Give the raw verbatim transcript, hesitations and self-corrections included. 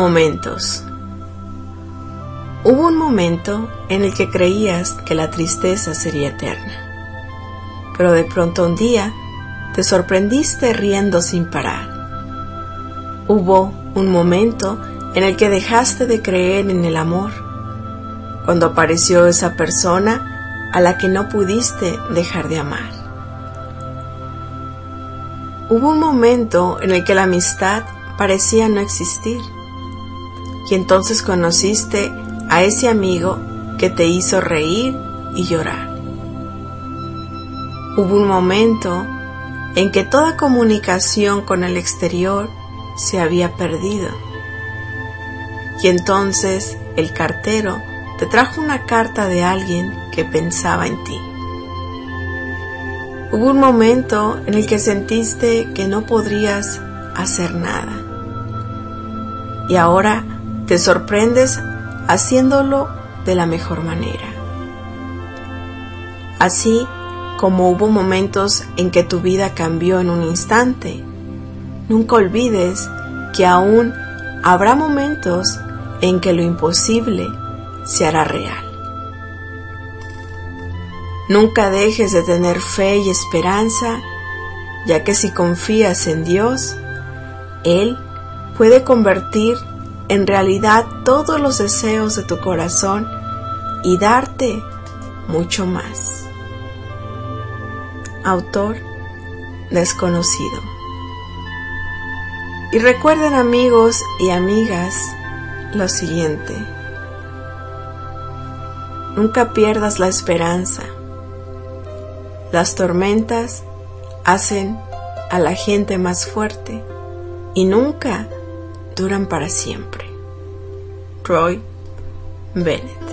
Momentos. Hubo un momento en el que creías que la tristeza sería eterna, pero de pronto un día te sorprendiste riendo sin parar. Hubo un momento en el que dejaste de creer en el amor, cuando apareció esa persona a la que no pudiste dejar de amar. Hubo un momento en el que la amistad parecía no existir, y entonces conociste a ese amigo que te hizo reír y llorar. Hubo un momento en que toda comunicación con el exterior se había perdido, y entonces el cartero te trajo una carta de alguien que pensaba en ti. Hubo un momento en el que sentiste que no podrías hacer nada, y ahora te sorprendes haciéndolo de la mejor manera. Así como hubo momentos en que tu vida cambió en un instante, nunca olvides que aún habrá momentos en que lo imposible se hará real. Nunca dejes de tener fe y esperanza, ya que si confías en Dios, Él puede convertir en realidad todos los deseos de tu corazón y darte mucho más. Autor desconocido. Y recuerden, amigos y amigas, lo siguiente: nunca pierdas la esperanza. Las tormentas hacen a la gente más fuerte y nunca duran para siempre. Roy Bennett.